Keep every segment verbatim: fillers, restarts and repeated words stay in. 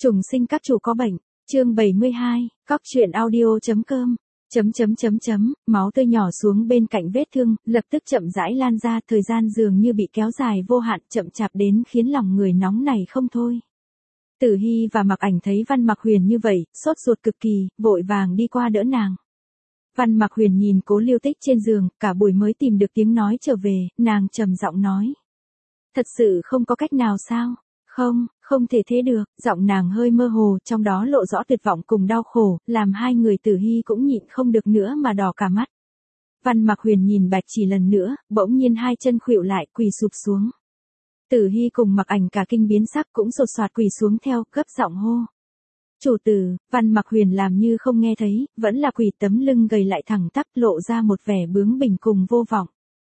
Trùng sinh các chủ có bệnh, chương bảy mươi hai, cóc truyện audio.com, chấm chấm chấm chấm, máu tươi nhỏ xuống bên cạnh vết thương, lập tức chậm rãi lan ra, thời gian dường như bị kéo dài vô hạn, chậm chạp đến khiến lòng người nóng này không thôi. Tử Hy và Mặc Ảnh thấy Văn Mặc Huyền như vậy, sốt ruột cực kỳ, vội vàng đi qua đỡ nàng. Văn Mặc Huyền nhìn Cố Lưu Tích trên giường, cả buổi mới tìm được tiếng nói trở về, nàng trầm giọng nói. Thật sự không có cách nào sao? Không, không thể thế được, giọng nàng hơi mơ hồ, trong đó lộ rõ tuyệt vọng cùng đau khổ, làm hai người Tử Hy cũng nhịn không được nữa mà đỏ cả mắt. Văn Mặc Huyền nhìn Bạch Chỉ lần nữa, bỗng nhiên hai chân khuỵu lại, quỳ sụp xuống. Tử Hy cùng Mặc Ảnh cả kinh biến sắc cũng sột soạt quỳ xuống theo, gấp giọng hô. Chủ tử, Văn Mặc Huyền làm như không nghe thấy, vẫn là quỳ, tấm lưng gầy lại thẳng tắp, lộ ra một vẻ bướng bỉnh cùng vô vọng.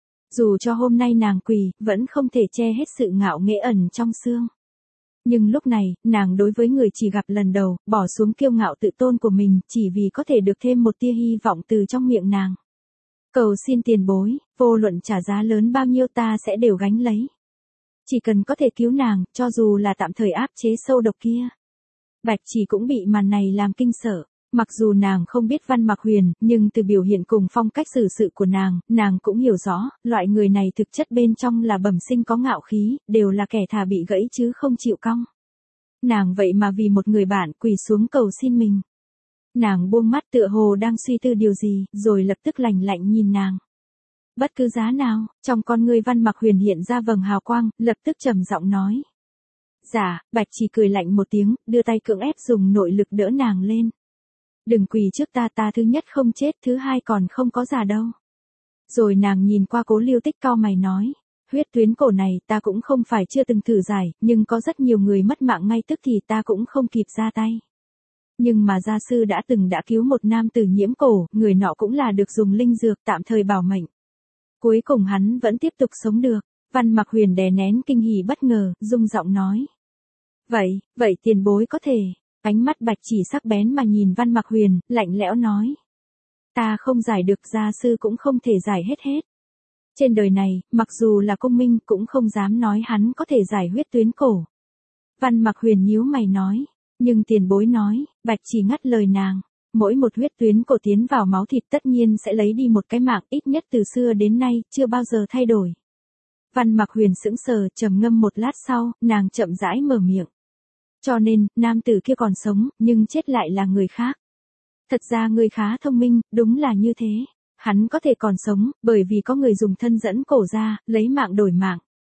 Dù cho hôm nay nàng quỳ, vẫn không thể che hết sự ngạo nghễ ẩn trong xương. Nhưng lúc này, nàng đối với người chỉ gặp lần đầu, bỏ xuống kiêu ngạo tự tôn của mình, chỉ vì có thể được thêm một tia hy vọng từ trong miệng nàng. Cầu xin tiền bối, vô luận trả giá lớn bao nhiêu ta sẽ đều gánh lấy. Chỉ cần có thể cứu nàng, cho dù là tạm thời áp chế sâu độc kia. Bạch Chỉ cũng bị màn này làm kinh sợ. Mặc dù nàng không biết Văn Mặc Huyền, nhưng từ biểu hiện cùng phong cách xử sự của nàng, nàng cũng hiểu rõ, loại người này thực chất bên trong là bẩm sinh có ngạo khí, đều là kẻ thà bị gãy chứ không chịu cong. Nàng vậy mà vì một người bạn quỳ xuống cầu xin mình. Nàng buông mắt tựa hồ đang suy tư điều gì, rồi lập tức lạnh lạnh nhìn nàng. Bất cứ giá nào, trong con ngươi Văn Mặc Huyền hiện ra vầng hào quang, lập tức trầm giọng nói. Dạ, Bạch Chỉ cười lạnh một tiếng, đưa tay cưỡng ép dùng nội lực đỡ nàng lên. Đừng quỳ trước ta, ta thứ nhất không chết, thứ hai còn không có già đâu. Rồi nàng nhìn qua Cố Lưu Tích cau mày nói, huyết tuyến cổ này ta cũng không phải chưa từng thử giải, nhưng có rất nhiều người mất mạng ngay tức thì ta cũng không kịp ra tay. Nhưng mà gia sư đã từng đã cứu một nam tử nhiễm cổ, người nọ cũng là được dùng linh dược tạm thời bảo mệnh. Cuối cùng hắn vẫn tiếp tục sống được. Văn Mặc Huyền đè nén kinh hỉ bất ngờ, rung giọng nói. Vậy, vậy tiền bối có thể. Ánh mắt Bạch Chỉ sắc bén mà nhìn Văn Mặc Huyền, lạnh lẽo nói. Ta không giải được, gia sư cũng không thể giải hết hết. Trên đời này, mặc dù là công minh cũng không dám nói hắn có thể giải huyết tuyến cổ. Văn Mặc Huyền nhíu mày nói. Nhưng tiền bối nói, Bạch Chỉ ngắt lời nàng. Mỗi một huyết tuyến cổ tiến vào máu thịt tất nhiên sẽ lấy đi một cái mạng, ít nhất từ xưa đến nay, chưa bao giờ thay đổi. Văn Mặc Huyền sững sờ, trầm ngâm một lát sau, nàng chậm rãi mở miệng. Cho nên, nam tử kia còn sống, nhưng chết lại là người khác. Thật ra người khá thông minh, đúng là như thế. Hắn có thể còn sống, bởi vì có người dùng thân dẫn cổ ra, lấy mạng đổi mạng.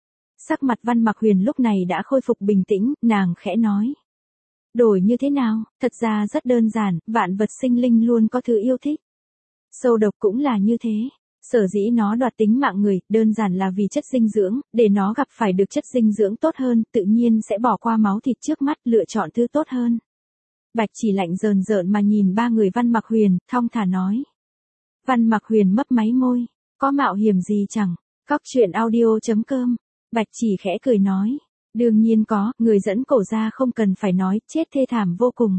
Sắc mặt Văn Mặc Huyền lúc này đã khôi phục bình tĩnh, nàng khẽ nói. Đổi như thế nào, thật ra rất đơn giản, vạn vật sinh linh luôn có thứ yêu thích. Sâu độc cũng là như thế. Sở dĩ nó đoạt tính mạng người, đơn giản là vì chất dinh dưỡng, để nó gặp phải được chất dinh dưỡng tốt hơn, tự nhiên sẽ bỏ qua máu thịt trước mắt, lựa chọn thứ tốt hơn. Bạch Chỉ lạnh rờn rợn mà nhìn ba người Văn Mặc Huyền, thong thả nói. Văn Mặc Huyền mấp máy môi, có mạo hiểm gì chẳng, cóc truyện audio.com, Bạch Chỉ khẽ cười nói. Đương nhiên có, người dẫn cổ ra không cần phải nói, chết thê thảm vô cùng.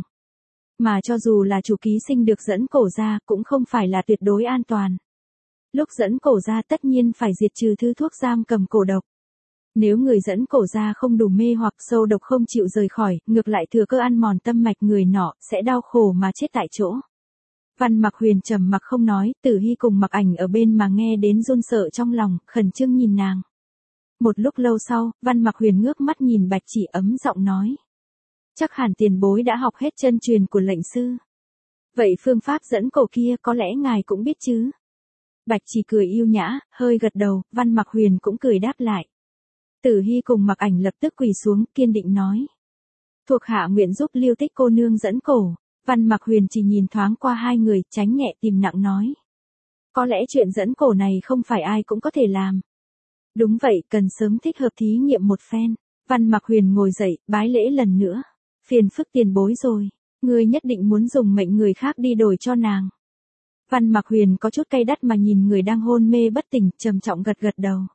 Mà cho dù là chủ ký sinh được dẫn cổ ra, cũng không phải là tuyệt đối an toàn. Lúc dẫn cổ ra tất nhiên phải diệt trừ thứ thuốc giam cầm cổ độc. Nếu người dẫn cổ ra không đủ mê hoặc sâu độc không chịu rời khỏi, ngược lại thừa cơ ăn mòn tâm mạch người nọ, sẽ đau khổ mà chết tại chỗ. Văn Mặc Huyền trầm mặc không nói, Tử Hy cùng Mặc Ảnh ở bên mà nghe đến run sợ trong lòng, khẩn trương nhìn nàng. Một lúc lâu sau, Văn Mặc Huyền ngước mắt nhìn Bạch Chỉ ấm giọng nói. Chắc hẳn tiền bối đã học hết chân truyền của lệnh sư. Vậy phương pháp dẫn cổ kia có lẽ ngài cũng biết chứ? Bạch Chỉ cười yêu nhã, hơi gật đầu, Văn Mặc Huyền cũng cười đáp lại. Tử Hy cùng Mặc Ảnh lập tức quỳ xuống, kiên định nói. Thuộc hạ nguyện giúp Lưu Tích cô nương dẫn cổ. Văn Mặc Huyền chỉ nhìn thoáng qua hai người, tránh nhẹ tìm nặng nói. Có lẽ chuyện dẫn cổ này không phải ai cũng có thể làm. Đúng vậy, cần sớm thích hợp thí nghiệm một phen. Văn Mặc Huyền ngồi dậy, bái lễ lần nữa. Phiền phức tiền bối rồi, ngươi nhất định muốn dùng mệnh người khác đi đổi cho nàng. Văn Mặc Huyền có chút cay đắt mà nhìn người đang hôn mê bất tỉnh, trầm trọng gật gật đầu.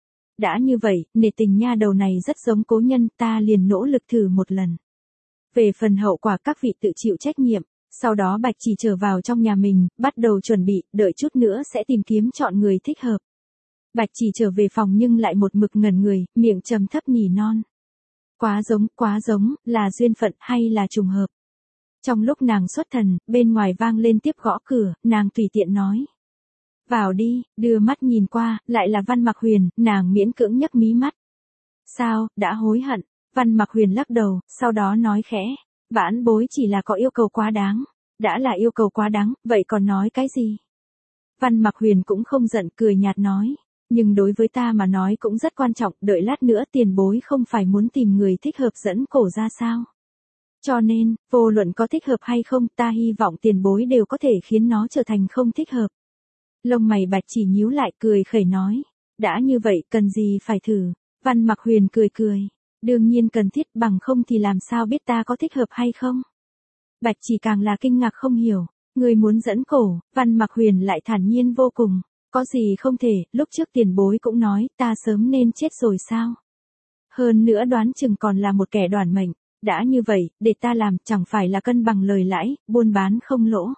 Đã như vậy, nể tình nha đầu này rất giống cố nhân, ta liền nỗ lực thử một lần. Về phần hậu quả các vị tự chịu trách nhiệm, sau đó Bạch Chỉ trở vào trong nhà mình, bắt đầu chuẩn bị, đợi chút nữa sẽ tìm kiếm chọn người thích hợp. Bạch Chỉ trở về phòng nhưng lại một mực ngẩn người, miệng trầm thấp nỉ non. Quá giống, quá giống, là duyên phận hay là trùng hợp. Trong lúc nàng xuất thần, bên ngoài vang lên tiếp gõ cửa, nàng tùy tiện nói. Vào đi, đưa mắt nhìn qua, lại là Văn Mặc Huyền, nàng miễn cưỡng nhấc mí mắt. Sao, đã hối hận? Văn Mặc Huyền lắc đầu, sau đó nói khẽ. Vãn bối chỉ là có yêu cầu quá đáng. Đã là yêu cầu quá đáng, vậy còn nói cái gì? Văn Mặc Huyền cũng không giận, cười nhạt nói. Nhưng đối với ta mà nói cũng rất quan trọng, đợi lát nữa tiền bối không phải muốn tìm người thích hợp dẫn cổ ra sao? Cho nên, vô luận có thích hợp hay không, ta hy vọng tiền bối đều có thể khiến nó trở thành không thích hợp. Lông mày Bạch Chỉ nhíu lại, cười khẩy nói. Đã như vậy, cần gì phải thử? Văn Mặc Huyền cười cười. Đương nhiên cần thiết, bằng không thì làm sao biết ta có thích hợp hay không? Bạch Chỉ càng là kinh ngạc không hiểu. Người muốn dẫn cổ, Văn Mặc Huyền lại thản nhiên vô cùng. Có gì không thể, lúc trước tiền bối cũng nói, ta sớm nên chết rồi sao? Hơn nữa đoán chừng còn là một kẻ đoản mệnh. Đã như vậy, để ta làm, chẳng phải là cân bằng lời lãi, buôn bán không lỗ.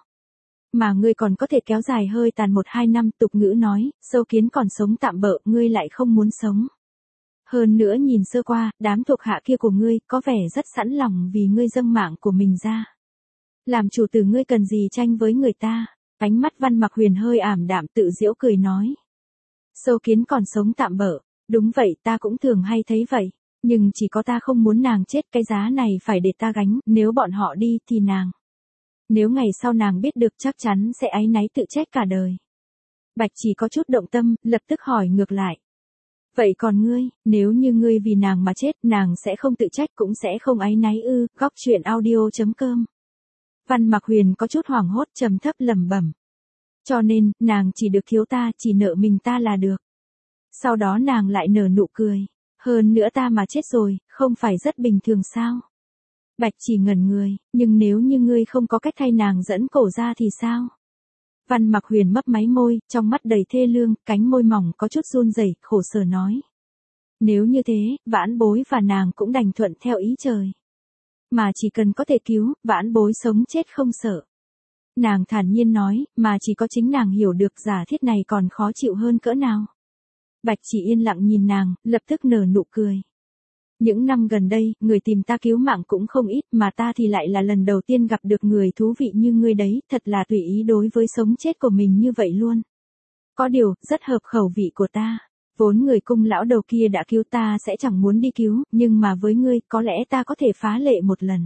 Mà ngươi còn có thể kéo dài hơi tàn một hai năm, tục ngữ nói, sâu kiến còn sống tạm bợ, ngươi lại không muốn sống. Hơn nữa nhìn sơ qua, đám thuộc hạ kia của ngươi, có vẻ rất sẵn lòng vì ngươi dâng mạng của mình ra. Làm chủ tử ngươi cần gì tranh với người ta? Ánh mắt Văn Mặc Huyền hơi ảm đạm tự giễu cười nói. Sâu kiến còn sống tạm bợ, đúng vậy ta cũng thường hay thấy vậy. Nhưng chỉ có ta không muốn nàng chết, cái giá này phải để ta gánh, nếu bọn họ đi thì nàng. Nếu ngày sau nàng biết được chắc chắn sẽ áy náy tự trách cả đời. Bạch Chỉ có chút động tâm, lập tức hỏi ngược lại. Vậy còn ngươi, nếu như ngươi vì nàng mà chết, nàng sẽ không tự trách cũng sẽ không áy náy ư? Góc truyện audio chấm com. Văn Mặc Huyền có chút hoảng hốt, trầm thấp lẩm bẩm. Cho nên, nàng chỉ được thiếu ta, chỉ nợ mình ta là được. Sau đó nàng lại nở nụ cười. Hơn nữa ta mà chết rồi, không phải rất bình thường sao? Bạch Chỉ ngẩn người, nhưng nếu như ngươi không có cách thay nàng dẫn cổ ra thì sao? Văn Mặc Huyền mấp máy môi, trong mắt đầy thê lương, cánh môi mỏng có chút run rẩy, khổ sở nói. Nếu như thế, vãn bối và nàng cũng đành thuận theo ý trời. Mà chỉ cần có thể cứu, vãn bối sống chết không sợ. Nàng thản nhiên nói, mà chỉ có chính nàng hiểu được giả thiết này còn khó chịu hơn cỡ nào. Bạch Chỉ yên lặng nhìn nàng, lập tức nở nụ cười. Những năm gần đây, người tìm ta cứu mạng cũng không ít, mà ta thì lại là lần đầu tiên gặp được người thú vị như ngươi đấy, thật là tùy ý đối với sống chết của mình như vậy luôn. Có điều, rất hợp khẩu vị của ta. Vốn người cung lão đầu kia đã cứu ta sẽ chẳng muốn đi cứu, nhưng mà với ngươi, có lẽ ta có thể phá lệ một lần.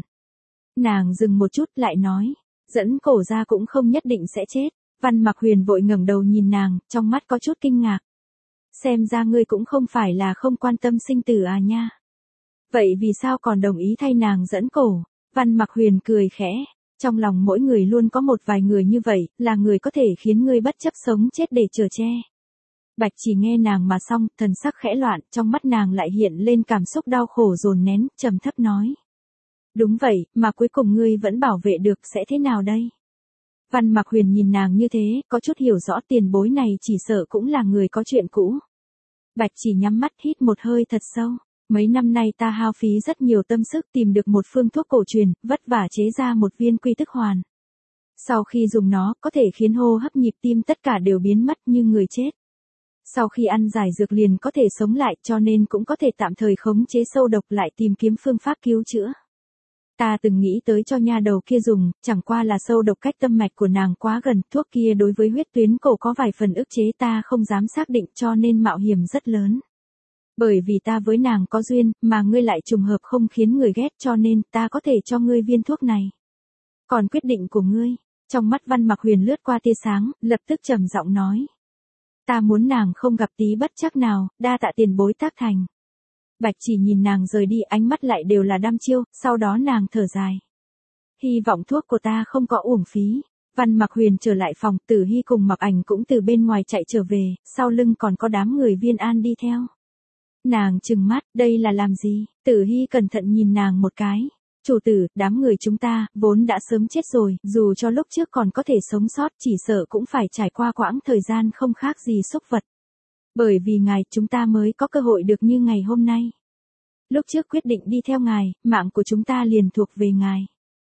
Nàng dừng một chút lại nói, dẫn cổ ra cũng không nhất định sẽ chết. Văn Mặc Huyền vội ngẩng đầu nhìn nàng, trong mắt có chút kinh ngạc. Xem ra ngươi cũng không phải là không quan tâm sinh tử à nha. Vậy vì sao còn đồng ý thay nàng dẫn cổ? Văn Mặc Huyền cười khẽ. Trong lòng mỗi người luôn có một vài người như vậy, là người có thể khiến ngươi bất chấp sống chết để chở che. Bạch Chỉ nghe nàng mà xong, thần sắc khẽ loạn, trong mắt nàng lại hiện lên cảm xúc đau khổ dồn nén, trầm thấp nói. Đúng vậy, mà cuối cùng ngươi vẫn bảo vệ được sẽ thế nào đây? Văn Mặc Huyền nhìn nàng như thế, có chút hiểu rõ tiền bối này chỉ sợ cũng là người có chuyện cũ. Bạch Chỉ nhắm mắt hít một hơi thật sâu. Mấy năm nay ta hao phí rất nhiều tâm sức tìm được một phương thuốc cổ truyền, vất vả chế ra một viên quy tức hoàn. Sau khi dùng nó, có thể khiến hô hấp nhịp tim tất cả đều biến mất như người chết. Sau khi ăn giải dược liền có thể sống lại, cho nên cũng có thể tạm thời khống chế sâu độc lại tìm kiếm phương pháp cứu chữa. Ta từng nghĩ tới cho nha đầu kia dùng, chẳng qua là sâu độc cách tâm mạch của nàng quá gần, thuốc kia đối với huyết tuyến cổ có vài phần ức chế ta không dám xác định cho nên mạo hiểm rất lớn. Bởi vì ta với nàng có duyên, mà ngươi lại trùng hợp không khiến người ghét cho nên ta có thể cho ngươi viên thuốc này. Còn quyết định của ngươi, trong mắt Văn Mặc Huyền lướt qua tia sáng, lập tức trầm giọng nói. Ta muốn nàng không gặp tí bất trắc nào, đa tạ tiền bối tác thành. Bạch Chỉ nhìn nàng rời đi, ánh mắt lại đều là đăm chiêu, sau đó nàng thở dài. Hy vọng thuốc của ta không có uổng phí. Văn Mặc Huyền trở lại phòng, Tử Hy cùng Mặc Ảnh cũng từ bên ngoài chạy trở về, sau lưng còn có đám người Viên An đi theo. Nàng trừng mắt, đây là làm gì? Tử Hy cẩn thận nhìn nàng một cái. Chủ tử, đám người chúng ta, vốn đã sớm chết rồi, dù cho lúc trước còn có thể sống sót, chỉ sợ cũng phải trải qua quãng thời gian không khác gì súc vật. Bởi vì ngài, chúng ta mới có cơ hội được như ngày hôm nay. Lúc trước quyết định đi theo ngài, mạng của chúng ta liền thuộc về ngài.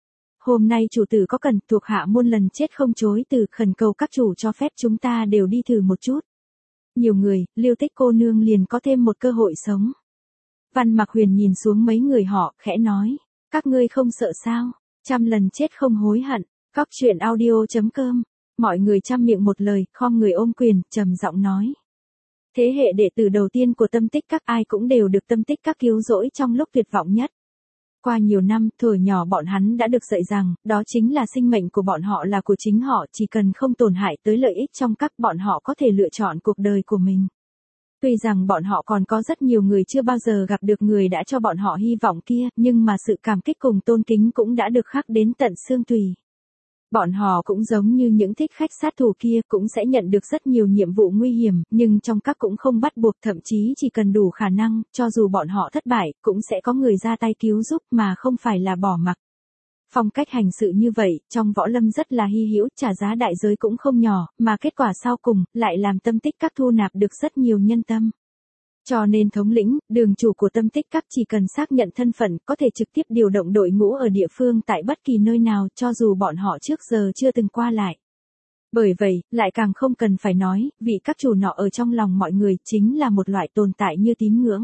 Hôm nay chủ tử có cần, thuộc hạ muôn lần chết không chối từ, khẩn cầu các chủ cho phép chúng ta đều đi thử một chút. Nhiều người, Lưu Tích cô nương liền có thêm một cơ hội sống. Văn Mặc Huyền nhìn xuống mấy người họ, khẽ nói. Các ngươi không sợ sao? Trăm lần chết không hối hận. Cóc truyện audio chấm com. Mọi người trăm miệng một lời, khom người ôm quyền, trầm giọng nói. Thế hệ đệ tử đầu tiên của Tâm Tích Các ai cũng đều được Tâm Tích Các cứu rỗi trong lúc tuyệt vọng nhất. Qua nhiều năm, thuở nhỏ bọn hắn đã được dạy rằng, đó chính là sinh mệnh của bọn họ là của chính họ, chỉ cần không tổn hại tới lợi ích trong các bọn họ có thể lựa chọn cuộc đời của mình. Tuy rằng bọn họ còn có rất nhiều người chưa bao giờ gặp được người đã cho bọn họ hy vọng kia, nhưng mà sự cảm kích cùng tôn kính cũng đã được khắc đến tận xương tùy. Bọn họ cũng giống như những thích khách sát thủ kia, cũng sẽ nhận được rất nhiều nhiệm vụ nguy hiểm, nhưng trong các cũng không bắt buộc, thậm chí chỉ cần đủ khả năng, cho dù bọn họ thất bại, cũng sẽ có người ra tay cứu giúp mà không phải là bỏ mặc. Phong cách hành sự như vậy, trong võ lâm rất là hy hữu, trả giá đại giới cũng không nhỏ, mà kết quả sau cùng, lại làm Tâm Tích Các thu nạp được rất nhiều nhân tâm. Cho nên thống lĩnh, đường chủ của Tâm Tích Các chỉ cần xác nhận thân phận, có thể trực tiếp điều động đội ngũ ở địa phương tại bất kỳ nơi nào, cho dù bọn họ trước giờ chưa từng qua lại. Bởi vậy, lại càng không cần phải nói, vị các chủ nọ ở trong lòng mọi người chính là một loại tồn tại như tín ngưỡng.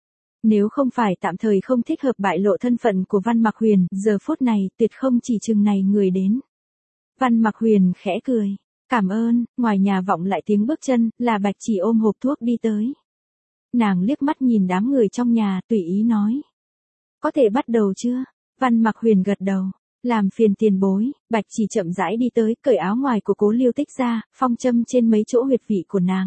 Nếu không phải tạm thời không thích hợp bại lộ thân phận của Văn Mặc Huyền, giờ phút này tuyệt không chỉ chừng này người đến. Văn Mặc Huyền khẽ cười. Cảm ơn. Ngoài nhà vọng lại tiếng bước chân, là Bạch Chỉ ôm hộp thuốc đi tới. Nàng liếc mắt nhìn đám người trong nhà, tùy ý nói. Có thể bắt đầu chưa? Văn Mặc Huyền gật đầu. Làm phiền tiền bối. Bạch Chỉ chậm rãi đi tới, cởi áo ngoài của Cố Liêu Tích ra, phong châm trên mấy chỗ huyệt vị của nàng.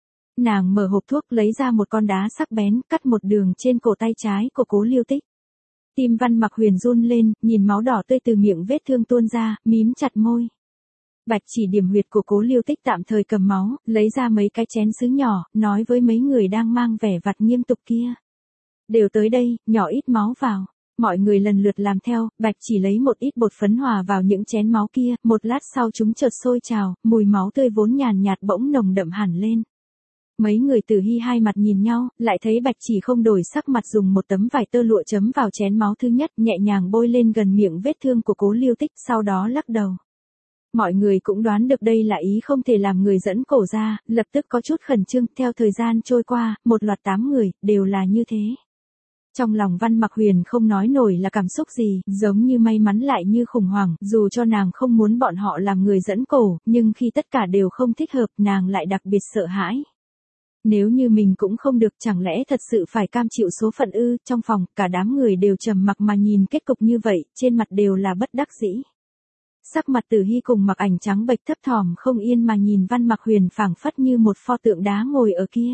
Nàng mở hộp thuốc lấy ra một con đá sắc bén, cắt một đường trên cổ tay trái của Cố Liêu Tích. Tim Văn Mặc Huyền run lên, nhìn máu đỏ tươi từ miệng vết thương tuôn ra, mím chặt môi. Bạch Chỉ điểm huyệt của Cố Liêu Tích tạm thời cầm máu, lấy ra mấy cái chén sứ nhỏ, nói với mấy người đang mang vẻ vặt nghiêm túc kia. Đều tới đây, nhỏ ít máu vào. Mọi người lần lượt làm theo, Bạch Chỉ lấy một ít bột phấn hòa vào những chén máu kia, một lát sau chúng chợt sôi trào, mùi máu tươi vốn nhàn nhạt bỗng nồng đậm hẳn lên. Mấy người Tử Hy hai mặt nhìn nhau, lại thấy Bạch Chỉ không đổi sắc mặt dùng một tấm vải tơ lụa chấm vào chén máu thứ nhất, nhẹ nhàng bôi lên gần miệng vết thương của Cố Liêu Tích, sau đó lắc đầu. Mọi người cũng đoán được đây là ý không thể làm người dẫn cổ ra, lập tức có chút khẩn trương, theo thời gian trôi qua, một loạt tám người, đều là như thế. Trong lòng Văn Mặc Huyền không nói nổi là cảm xúc gì, giống như may mắn lại như khủng hoảng, dù cho nàng không muốn bọn họ làm người dẫn cổ, nhưng khi tất cả đều không thích hợp, nàng lại đặc biệt sợ hãi. Nếu như mình cũng không được, chẳng lẽ thật sự phải cam chịu số phận ư? Trong phòng, cả đám người đều trầm mặc mà nhìn kết cục như vậy, trên mặt đều là bất đắc dĩ. Sắc mặt Tử Hy cùng Mặc Ảnh trắng bệch thấp thỏm không yên mà nhìn Văn Mặc Huyền phảng phất như một pho tượng đá ngồi ở kia.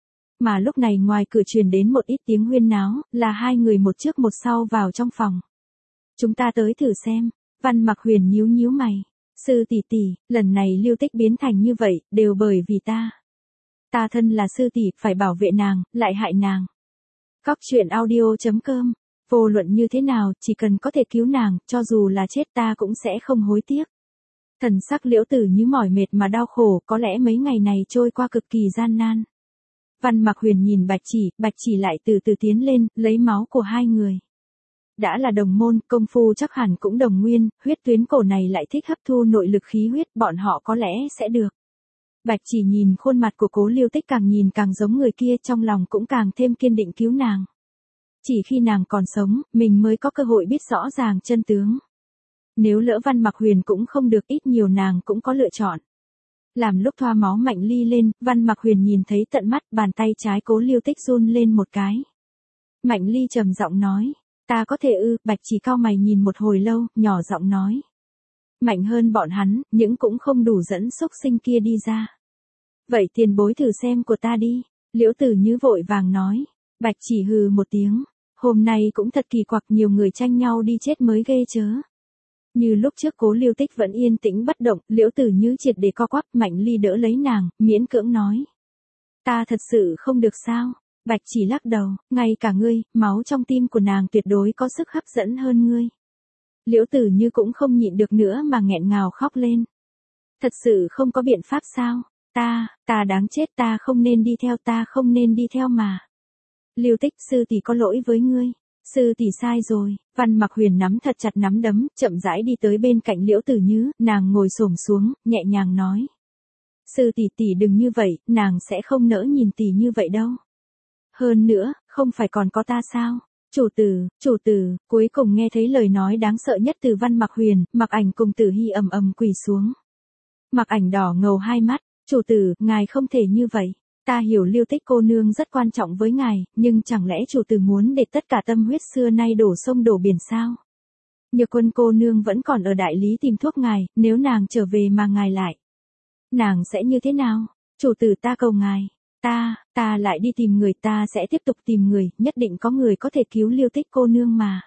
Mà lúc này ngoài cửa truyền đến một ít tiếng huyên náo, là hai người một trước một sau vào trong phòng. Chúng ta tới thử xem. Văn Mặc Huyền nhíu nhíu mày. Sư tỷ tỷ, lần này Liêu Tích biến thành như vậy, đều bởi vì ta. Ta thân là sư tỷ, phải bảo vệ nàng, lại hại nàng. Cóc truyện audio chấm com. Vô luận như thế nào, chỉ cần có thể cứu nàng, cho dù là chết ta cũng sẽ không hối tiếc. Thần sắc Liễu Tử như mỏi mệt mà đau khổ, có lẽ mấy ngày này trôi qua cực kỳ gian nan. Văn Mặc Huyền nhìn Bạch Chỉ, Bạch Chỉ lại từ từ tiến lên, lấy máu của hai người. Đã là đồng môn, công phu chắc hẳn cũng đồng nguyên, huyết tuyến cổ này lại thích hấp thu nội lực khí huyết, bọn họ có lẽ sẽ được. Bạch Chỉ nhìn khuôn mặt của Cố Liêu Tích càng nhìn càng giống người kia, trong lòng cũng càng thêm kiên định cứu nàng. Chỉ khi nàng còn sống, mình mới có cơ hội biết rõ ràng chân tướng. Nếu lỡ Văn Mặc Huyền cũng không được, ít nhiều nàng cũng có lựa chọn. Làm lúc thoa máu Mạnh Ly lên, Văn Mặc Huyền nhìn thấy tận mắt, bàn tay trái Cố Liêu Tích run lên một cái. Mạnh Ly trầm giọng nói, ta có thể ư? Bạch Chỉ cau mày nhìn một hồi lâu, nhỏ giọng nói. Mạnh hơn bọn hắn, những cũng không đủ dẫn xúc sinh kia đi ra. Vậy tiền bối thử xem của ta đi. Liễu Tử Như vội vàng nói. Bạch Chỉ hừ một tiếng. Hôm nay cũng thật kỳ quặc, nhiều người tranh nhau đi chết mới ghê chớ. Như lúc trước Cố Liêu Tích vẫn yên tĩnh bất động, Liễu Tử Như triệt để co quắp, Mạnh Ly đỡ lấy nàng, miễn cưỡng nói. Ta thật sự không được sao? Bạch Chỉ lắc đầu, ngay cả ngươi, máu trong tim của nàng tuyệt đối có sức hấp dẫn hơn ngươi. Liễu Tử Như cũng không nhịn được nữa mà nghẹn ngào khóc lên. Thật sự không có biện pháp sao? Ta, ta đáng chết, ta không nên đi theo, ta không nên đi theo mà. Liêu Tích, sư tỷ có lỗi với ngươi. Sư tỷ sai rồi. Văn Mặc Huyền nắm thật chặt nắm đấm, chậm rãi đi tới bên cạnh Liễu Tử Như, nàng ngồi xổm xuống, nhẹ nhàng nói. Sư tỷ tỷ đừng như vậy, nàng sẽ không nỡ nhìn tỷ như vậy đâu. Hơn nữa, không phải còn có ta sao? Chủ tử, chủ tử, cuối cùng nghe thấy lời nói đáng sợ nhất từ Văn Mặc Huyền, Mặc Ảnh cùng Tử Hy ầm ầm quỳ xuống. Mặc Ảnh đỏ ngầu hai mắt, chủ tử, ngài không thể như vậy. Ta hiểu Lưu Tích cô nương rất quan trọng với ngài, nhưng chẳng lẽ chủ tử muốn để tất cả tâm huyết xưa nay đổ sông đổ biển sao? Nhược Quân cô nương vẫn còn ở đại lý tìm thuốc ngài, nếu nàng trở về mà ngài lại, nàng sẽ như thế nào? Chủ tử ta cầu ngài, ta, ta lại đi tìm người, ta sẽ tiếp tục tìm người, nhất định có người có thể cứu Lưu Tích cô nương mà.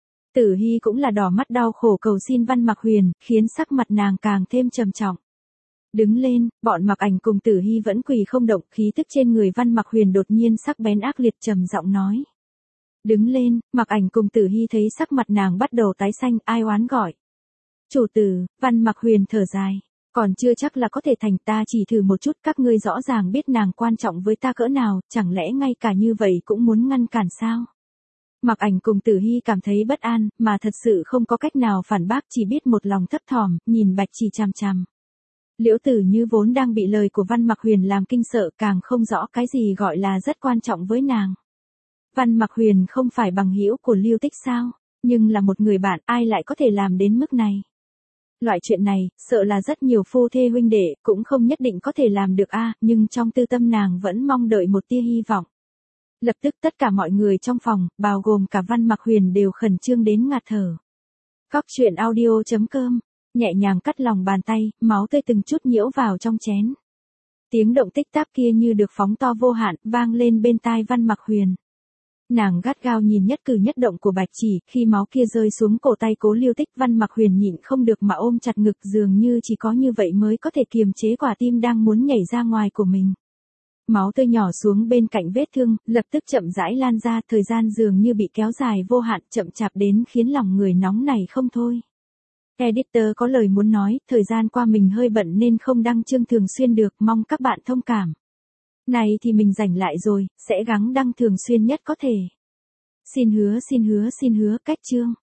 Tử Hy cũng là đỏ mắt đau khổ cầu xin Văn Mặc Huyền, khiến sắc mặt nàng càng thêm trầm trọng. Đứng lên, bọn Mặc Ảnh cùng Tử Hy vẫn quỳ không động, khí tức trên người Văn Mặc Huyền đột nhiên sắc bén ác liệt trầm giọng nói. Đứng lên, Mặc Ảnh cùng Tử Hy thấy sắc mặt nàng bắt đầu tái xanh, ai oán gọi. Chủ tử, Văn Mặc Huyền thở dài. Còn chưa chắc là có thể thành, ta chỉ thử một chút, các ngươi rõ ràng biết nàng quan trọng với ta cỡ nào, chẳng lẽ ngay cả như vậy cũng muốn ngăn cản sao? Mặc Ảnh cùng Tử Hy cảm thấy bất an, mà thật sự không có cách nào phản bác, chỉ biết một lòng thấp thỏm, nhìn Bạch Chỉ chằm chằm. Liễu Tử Như vốn đang bị lời của Văn Mặc Huyền làm kinh sợ, càng không rõ cái gì gọi là rất quan trọng với nàng. Văn Mặc Huyền không phải bằng hữu của Lưu Tích sao, nhưng là một người bạn, ai lại có thể làm đến mức này. Loại chuyện này, sợ là rất nhiều phu thê huynh đệ, cũng không nhất định có thể làm được a, nhưng trong tư tâm nàng vẫn mong đợi một tia hy vọng. Lập tức tất cả mọi người trong phòng, bao gồm cả Văn Mặc Huyền đều khẩn trương đến ngạt thở. Cóc truyện audio chấm com, nhẹ nhàng cắt lòng bàn tay, máu tươi từng chút nhiễu vào trong chén. Tiếng động tích tắc kia như được phóng to vô hạn, vang lên bên tai Văn Mặc Huyền. Nàng gắt gao nhìn nhất cử nhất động của Bạch Chỉ, khi máu kia rơi xuống cổ tay Cố Lưu Tích, Văn Mặc Huyền nhịn không được mà ôm chặt ngực, dường như chỉ có như vậy mới có thể kiềm chế quả tim đang muốn nhảy ra ngoài của mình. Máu tươi nhỏ xuống bên cạnh vết thương, lập tức chậm rãi lan ra, thời gian dường như bị kéo dài vô hạn, chậm chạp đến khiến lòng người nóng này không thôi. Editor có lời muốn nói, thời gian qua mình hơi bận nên không đăng chương thường xuyên được, mong các bạn thông cảm. Này thì mình rảnh lại rồi, sẽ gắng đăng thường xuyên nhất có thể. Xin hứa xin hứa xin hứa cách chương.